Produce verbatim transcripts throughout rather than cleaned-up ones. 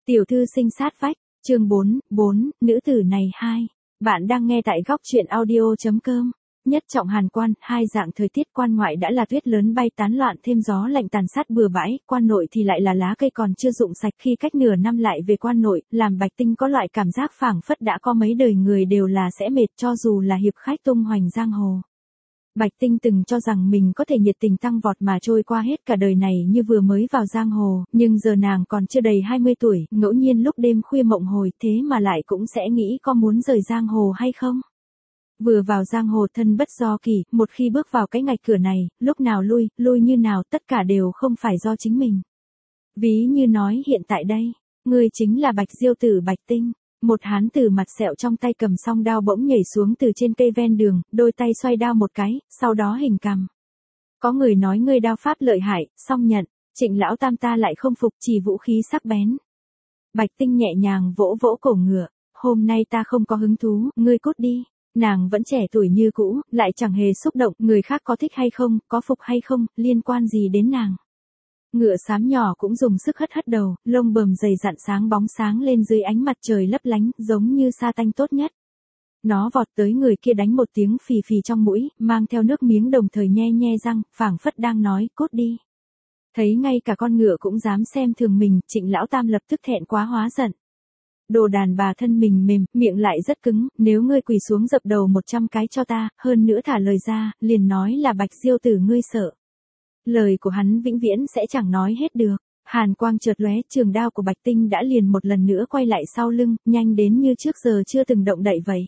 Tiểu thư sinh sát vách, chương bốn, bốn, nữ tử này hai. Bạn đang nghe tại góc truyện audio.com. Nhất trọng hàn quan, hai dạng thời tiết quan ngoại đã là tuyết lớn bay tán loạn thêm gió lạnh tàn sát bừa bãi, quan nội thì lại là lá cây còn chưa rụng sạch khi cách nửa năm lại về quan nội, làm Bạch Tinh có loại cảm giác phảng phất đã có mấy đời người đều là sẽ mệt cho dù là hiệp khách tung hoành giang hồ. Bạch Tinh từng cho rằng mình có thể nhiệt tình tăng vọt mà trôi qua hết cả đời này như vừa mới vào giang hồ, nhưng giờ nàng còn chưa đầy hai mươi tuổi, ngẫu nhiên lúc đêm khuya mộng hồi thế mà lại cũng sẽ nghĩ có muốn rời giang hồ hay không. Vừa vào giang hồ thân bất do kỳ, một khi bước vào cái ngạch cửa này, lúc nào lui, lui như nào tất cả đều không phải do chính mình. Ví như nói hiện tại đây, ngươi chính là Bạch Diêu tử Bạch Tinh. Một hán tử mặt sẹo trong tay cầm song đao bỗng nhảy xuống từ trên cây ven đường, đôi tay xoay đao một cái, sau đó hình cằm. Có người nói ngươi đao pháp lợi hại, song nhận, Trịnh lão tam ta lại không phục, chỉ vũ khí sắc bén. Bạch Tinh nhẹ nhàng vỗ vỗ cổ ngựa, hôm nay ta không có hứng thú, ngươi cút đi. Nàng vẫn trẻ tuổi như cũ, lại chẳng hề xúc động, người khác có thích hay không, có phục hay không, liên quan gì đến nàng. Ngựa xám nhỏ cũng dùng sức hất hất đầu, lông bờm dày dặn sáng bóng sáng lên dưới ánh mặt trời lấp lánh, giống như sa tanh tốt nhất. Nó vọt tới người kia đánh một tiếng phì phì trong mũi, mang theo nước miếng đồng thời nhe nhe răng, phảng phất đang nói, cút đi. Thấy ngay cả con ngựa cũng dám xem thường mình, Trịnh lão tam lập tức thẹn quá hóa giận. Đồ đàn bà thân mình mềm, miệng lại rất cứng, nếu ngươi quỳ xuống dập đầu một trăm cái cho ta, hơn nữa thả lời ra, liền nói là Bạch Diêu tử ngươi sợ. Lời của hắn vĩnh viễn sẽ chẳng nói hết được. Hàn quang chợt lóe, trường đao của Bạch Tinh đã liền một lần nữa quay lại sau lưng, nhanh đến như trước giờ chưa từng động đậy vậy.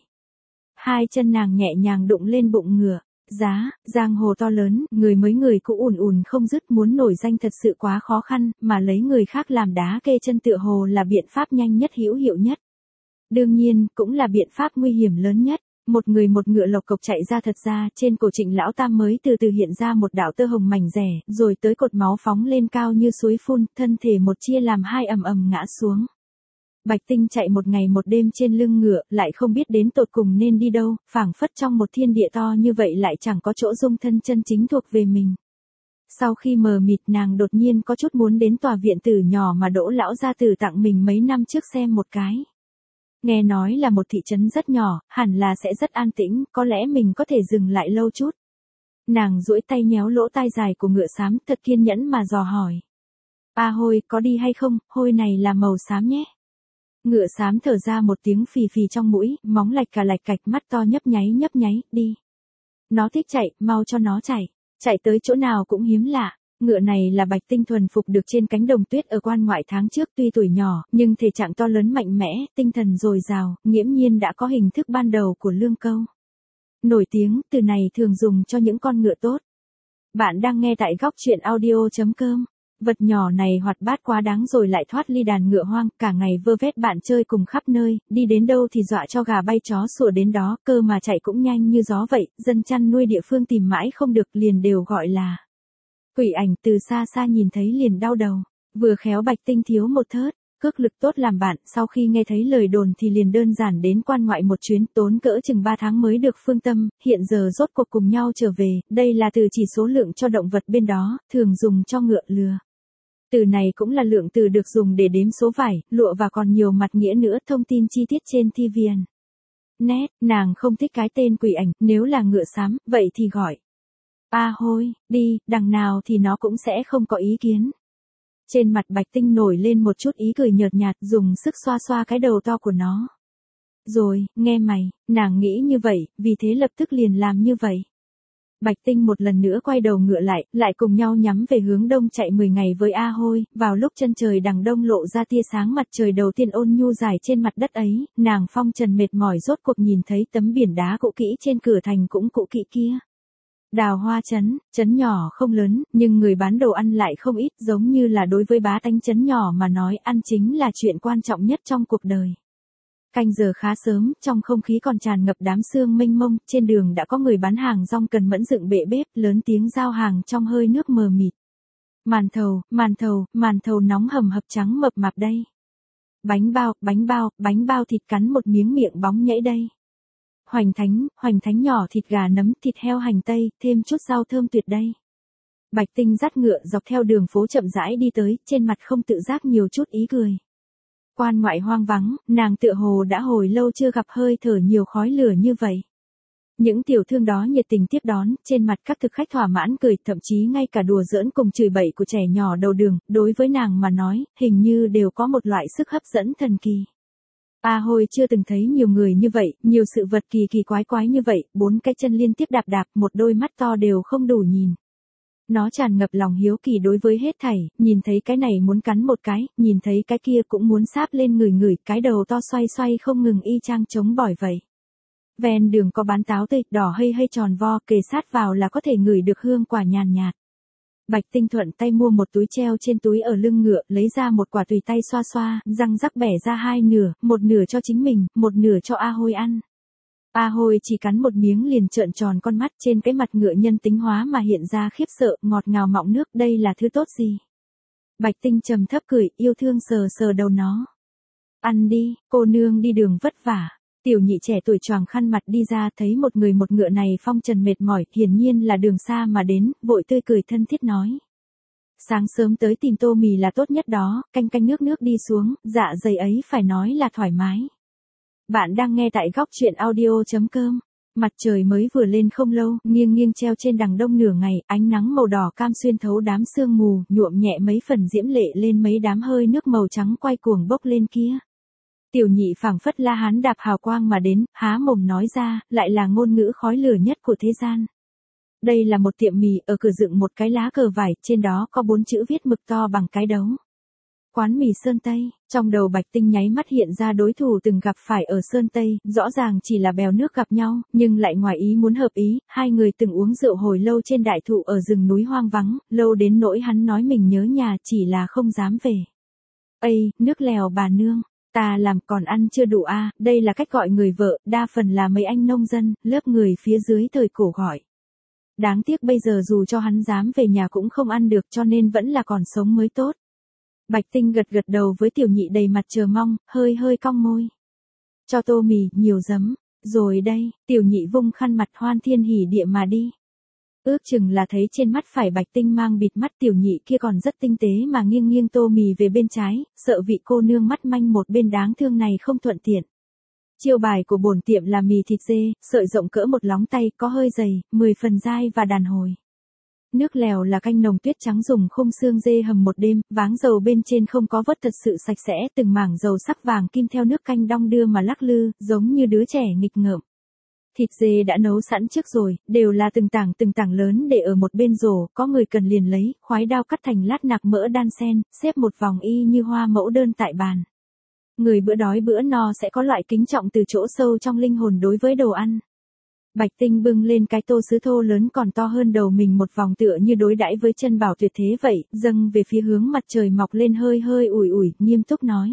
Hai chân nàng nhẹ nhàng đụng lên bụng ngựa. Giá, giang hồ to lớn, người mới người cũ ùn ùn không dứt, muốn nổi danh thật sự quá khó khăn, mà lấy người khác làm đá kê chân tựa hồ là biện pháp nhanh nhất hữu hiệu nhất. Đương nhiên, cũng là biện pháp nguy hiểm lớn nhất. Một người một ngựa lộc cộc chạy ra, thật ra trên cổ Trịnh lão tam mới từ từ hiện ra một đạo tơ hồng mảnh rẻ, rồi tới cột máu phóng lên cao như suối phun, thân thể một chia làm hai ầm ầm ngã xuống. Bạch Tinh chạy một ngày một đêm trên lưng ngựa, lại không biết đến tột cùng nên đi đâu, phảng phất trong một thiên địa to như vậy lại chẳng có chỗ dung thân chân chính thuộc về mình. Sau khi mờ mịt, nàng đột nhiên có chút muốn đến tòa viện tử nhỏ mà Đỗ lão gia tử tặng mình mấy năm trước xem một cái. Nghe nói là một thị trấn rất nhỏ, hẳn là sẽ rất an tĩnh, có lẽ mình có thể dừng lại lâu chút. Nàng duỗi tay nhéo lỗ tai dài của ngựa xám, thật kiên nhẫn mà dò hỏi. A Hôi, có đi hay không, hôi này là màu xám nhé. Ngựa xám thở ra một tiếng phì phì trong mũi, móng lạch cả lạch cạch, mắt to nhấp nháy nhấp nháy, đi. Nó thích chạy, mau cho nó chạy, chạy tới chỗ nào cũng hiếm lạ. Ngựa này là Bạch Tinh thuần phục được trên cánh đồng tuyết ở quan ngoại tháng trước, tuy tuổi nhỏ, nhưng thể trạng to lớn mạnh mẽ, tinh thần dồi dào, nghiễm nhiên đã có hình thức ban đầu của lương câu. Nổi tiếng, từ này thường dùng cho những con ngựa tốt. Bạn đang nghe tại góc truyện audio.com. Vật nhỏ này hoạt bát quá đáng rồi lại thoát ly đàn ngựa hoang, cả ngày vơ vét bạn chơi cùng khắp nơi, đi đến đâu thì dọa cho gà bay chó sủa đến đó, cơ mà chạy cũng nhanh như gió vậy, dân chăn nuôi địa phương tìm mãi không được liền đều gọi là quỷ ảnh, từ xa xa nhìn thấy liền đau đầu. Vừa khéo Bạch Tinh thiếu một thớt, cước lực tốt làm bạn, sau khi nghe thấy lời đồn thì liền đơn giản đến quan ngoại một chuyến, tốn cỡ chừng ba tháng mới được phương tâm, hiện giờ rốt cuộc cùng nhau trở về, đây là từ chỉ số lượng cho động vật bên đó, thường dùng cho ngựa lừa. Từ này cũng là lượng từ được dùng để đếm số vải, lụa và còn nhiều mặt nghĩa nữa, thông tin chi tiết trên ti vi en. Nét, nàng không thích cái tên quỷ ảnh, nếu là ngựa xám, vậy thì gọi A Hôi, đi, đằng nào thì nó cũng sẽ không có ý kiến. Trên mặt Bạch Tinh nổi lên một chút ý cười nhợt nhạt, dùng sức xoa xoa cái đầu to của nó. Rồi, nghe mày, nàng nghĩ như vậy, vì thế lập tức liền làm như vậy. Bạch Tinh một lần nữa quay đầu ngựa lại, lại cùng nhau nhắm về hướng đông chạy mười ngày với A Hôi, vào lúc chân trời đằng đông lộ ra tia sáng mặt trời đầu tiên ôn nhu dài trên mặt đất ấy, nàng phong trần mệt mỏi rốt cuộc nhìn thấy tấm biển đá cũ kỹ trên cửa thành cũng cũ kỹ kia. Đào Hoa trấn, trấn nhỏ không lớn, nhưng người bán đồ ăn lại không ít, giống như là đối với bá tánh trấn nhỏ mà nói, ăn chính là chuyện quan trọng nhất trong cuộc đời. Canh giờ khá sớm, trong không khí còn tràn ngập đám sương mênh mông, trên đường đã có người bán hàng rong cần mẫn dựng bệ bếp, lớn tiếng giao hàng trong hơi nước mờ mịt. Màn thầu, màn thầu, màn thầu nóng hầm hập trắng mập mạp đây. Bánh bao, bánh bao, bánh bao thịt cắn một miếng miệng bóng nhảy đây. Hoành thánh, hoành thánh nhỏ thịt gà nấm, thịt heo hành tây, thêm chút rau thơm tuyệt đây. Bạch Tinh dắt ngựa dọc theo đường phố chậm rãi đi tới, trên mặt không tự giác nhiều chút ý cười. Quan ngoại hoang vắng, nàng tựa hồ đã hồi lâu chưa gặp hơi thở nhiều khói lửa như vậy. Những tiểu thương đó nhiệt tình tiếp đón, trên mặt các thực khách thỏa mãn cười, thậm chí ngay cả đùa giỡn cùng chửi bậy của trẻ nhỏ đầu đường, đối với nàng mà nói, hình như đều có một loại sức hấp dẫn thần kỳ. A Hôi chưa từng thấy nhiều người như vậy, nhiều sự vật kỳ kỳ quái quái như vậy, bốn cái chân liên tiếp đạp đạp, một đôi mắt to đều không đủ nhìn. Nó tràn ngập lòng hiếu kỳ đối với hết thảy, nhìn thấy cái này muốn cắn một cái, nhìn thấy cái kia cũng muốn sáp lên người người, cái đầu to xoay xoay không ngừng y chang chống bỏi vậy. Ven đường có bán táo tươi, đỏ hay hay tròn vo, kề sát vào là có thể ngửi được hương quả nhàn nhạt. Bạch Tinh thuận tay mua một túi treo trên túi ở lưng ngựa, lấy ra một quả tùy tay xoa xoa, răng rắc bẻ ra hai nửa, một nửa cho chính mình, một nửa cho A Hôi ăn. A Hôi chỉ cắn một miếng liền trợn tròn con mắt, trên cái mặt ngựa nhân tính hóa mà hiện ra khiếp sợ, ngọt ngào mọng nước, đây là thứ tốt gì? Bạch Tinh trầm thấp cười, yêu thương sờ sờ đầu nó. Ăn đi, cô nương đi đường vất vả. Tiểu nhị trẻ tuổi choàng khăn mặt đi ra, thấy một người một ngựa này phong trần mệt mỏi, hiển nhiên là đường xa mà đến, vội tươi cười thân thiết nói. Sáng sớm tới tìm tô mì là tốt nhất đó, canh canh nước nước đi xuống, dạ dày ấy phải nói là thoải mái. Bạn đang nghe tại góc truyện audio chấm com. Mặt trời mới vừa lên không lâu, nghiêng nghiêng treo trên đằng đông nửa ngày, ánh nắng màu đỏ cam xuyên thấu đám sương mù, nhuộm nhẹ mấy phần diễm lệ lên mấy đám hơi nước màu trắng quay cuồng bốc lên kia. Tiểu nhị phảng phất La Hán đạp hào quang mà đến, há mồm nói ra, lại là ngôn ngữ khói lửa nhất của thế gian. Đây là một tiệm mì, ở cửa dựng một cái lá cờ vải, trên đó có bốn chữ viết mực to bằng cái đấu. Quán mì Sơn Tây, trong đầu Bạch Tinh nháy mắt hiện ra đối thủ từng gặp phải ở Sơn Tây, rõ ràng chỉ là bèo nước gặp nhau, nhưng lại ngoài ý muốn hợp ý, hai người từng uống rượu hồi lâu trên đại thụ ở rừng núi hoang vắng, lâu đến nỗi hắn nói mình nhớ nhà chỉ là không dám về. Ây, nước lèo bà nương. Ta làm còn ăn chưa đủ a, à, đây là cách gọi người vợ, đa phần là mấy anh nông dân, lớp người phía dưới thời cổ gọi. Đáng tiếc bây giờ dù cho hắn dám về nhà cũng không ăn được cho nên vẫn là còn sống mới tốt. Bạch Tinh gật gật đầu với tiểu nhị đầy mặt chờ mong, hơi hơi cong môi. Cho tô mì, nhiều giấm, rồi đây, tiểu nhị vung khăn mặt hoan thiên hỉ địa mà đi. Ước chừng là thấy trên mắt phải Bạch Tinh mang bịt mắt, tiểu nhị kia còn rất tinh tế mà nghiêng nghiêng tô mì về bên trái, sợ vị cô nương mắt manh một bên đáng thương này không thuận tiện. Chiêu bài của bổn tiệm là mì thịt dê, sợi rộng cỡ một lóng tay, có hơi dày, mười phần dai và đàn hồi. Nước lèo là canh nồng tuyết trắng dùng khung xương dê hầm một đêm, váng dầu bên trên không có vớt thật sự sạch sẽ, từng mảng dầu sắc vàng kim theo nước canh đong đưa mà lắc lư, giống như đứa trẻ nghịch ngợm. Thịt dê đã nấu sẵn trước rồi, đều là từng tảng từng tảng lớn để ở một bên rổ, có người cần liền lấy, khoái đao cắt thành lát nạc mỡ đan sen, xếp một vòng y như hoa mẫu đơn tại bàn. Người bữa đói bữa no sẽ có loại kính trọng từ chỗ sâu trong linh hồn đối với đồ ăn. Bạch Tinh bưng lên cái tô sứ thô lớn còn to hơn đầu mình một vòng tựa như đối đãi với chân bảo tuyệt thế vậy, dâng về phía hướng mặt trời mọc lên hơi hơi ủi ủi, nghiêm túc nói.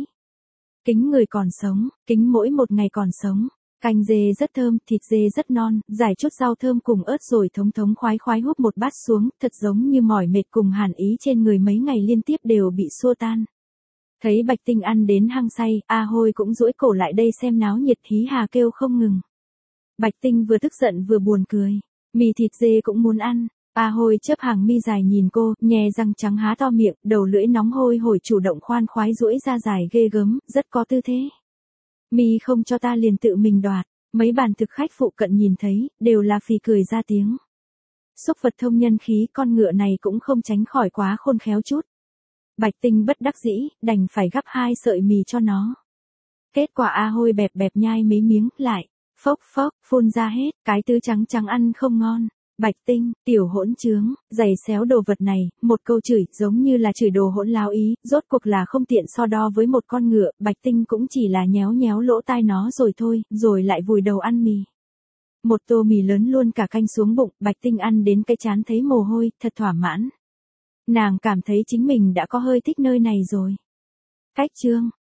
Kính người còn sống, kính mỗi một ngày còn sống. Canh dê rất thơm, thịt dê rất non, giải chút rau thơm cùng ớt rồi thống thống khoái khoái húp một bát xuống, thật giống như mỏi mệt cùng hàn ý trên người mấy ngày liên tiếp đều bị xua tan. Thấy Bạch Tinh ăn đến hăng say, A Hôi cũng duỗi cổ lại đây xem náo nhiệt, hí hà kêu không ngừng. Bạch Tinh vừa tức giận vừa buồn cười, mì thịt dê cũng muốn ăn. A Hôi chớp hàng mi dài nhìn cô, nhè răng trắng há to miệng, đầu lưỡi nóng hôi hổi chủ động khoan khoái duỗi ra dài ghê gớm, rất có tư thế. Mi không cho ta liền tự mình đoạt, mấy bàn thực khách phụ cận nhìn thấy, đều là phì cười ra tiếng. Xúc vật thông nhân khí, con ngựa này cũng không tránh khỏi quá khôn khéo chút. Bạch Tinh bất đắc dĩ, đành phải gắp hai sợi mì cho nó. Kết quả A Hôi bẹp bẹp nhai mấy miếng, lại, phốc phốc, phun ra hết, cái tứ trắng trắng ăn không ngon. Bạch Tinh, tiểu hỗn trướng, giày xéo đồ vật này, một câu chửi, giống như là chửi đồ hỗn láo ý, rốt cuộc là không tiện so đo với một con ngựa, Bạch Tinh cũng chỉ là nhéo nhéo lỗ tai nó rồi thôi, rồi lại vùi đầu ăn mì. Một tô mì lớn luôn cả canh xuống bụng, Bạch Tinh ăn đến cái chán thấy mồ hôi, thật thỏa mãn. Nàng cảm thấy chính mình đã có hơi thích nơi này rồi. Cách chương,